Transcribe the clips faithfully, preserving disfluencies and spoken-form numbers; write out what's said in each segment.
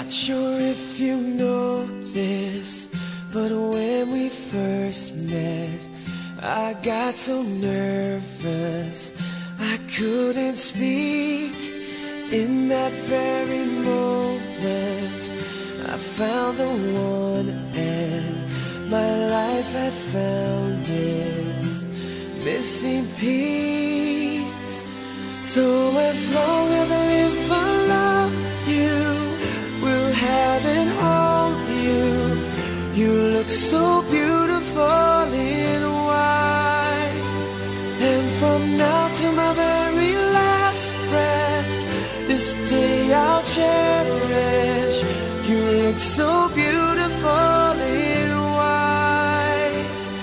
Not sure if you know this, but when we first met, I got so nervous I couldn't speak. In that very moment, I found the one, and my life had found its missing piece. So as long as I live, I love you, will have and hold you. You look so beautiful in white, and from now to my very last breath, this day I'll cherish. You look so beautiful in white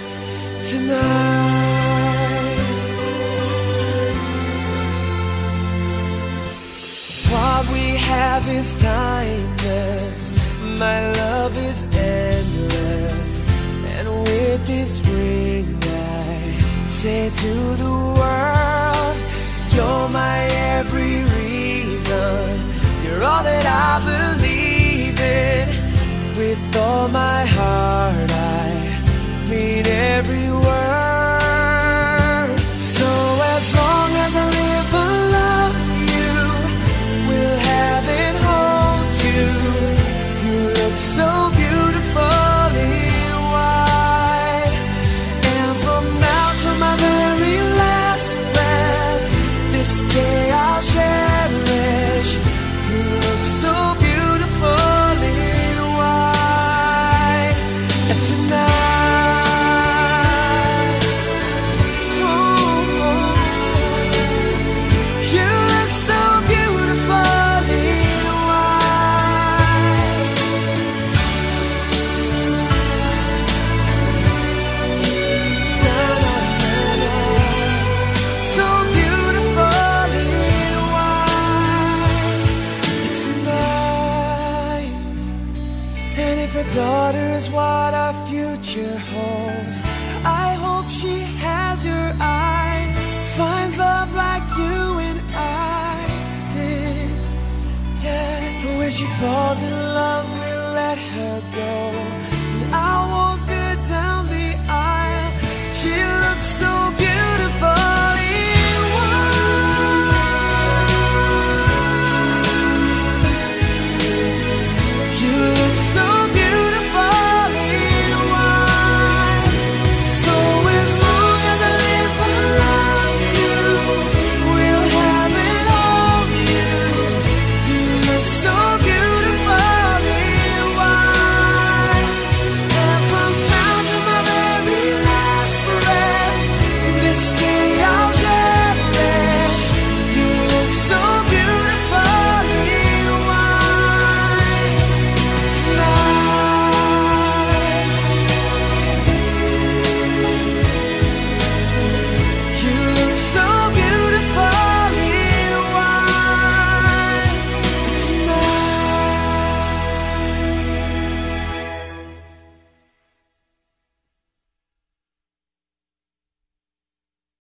tonight. What we have is timeless, my love is endless, and with this ring I say to the world, you're my every reason, you're all that I believe in. With all my heart I mean every word. So as long as I live, I love you, will have and hold you. You look so beautiful in white, and from now to my very last breath, this day I'll cherish. You look so beautiful in white tonight. Ooh, you look so beautiful in white. Na, na, na, na. So beautiful in white tonight. And if a daughter is what our future holds, I hope she has your eyes, finds love like you and I did. Yeah, but when she falls in love, we'll let her go.